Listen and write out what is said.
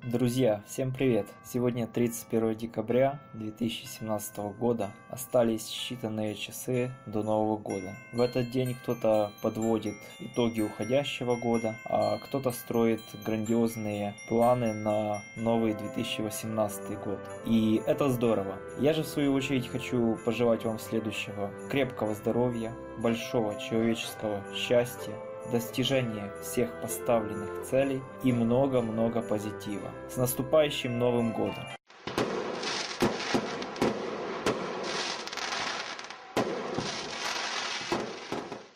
Друзья, всем привет! Сегодня 31 декабря 2017 года. Остались считанные часы до Нового года. В этот день кто-то подводит итоги уходящего года, а кто-то строит грандиозные планы на новый 2018 год. И это здорово. Я же в свою очередь хочу пожелать вам следующего: крепкого здоровья, большого человеческого счастья, достижение всех поставленных целей и много-много позитива. С наступающим Новым Годом!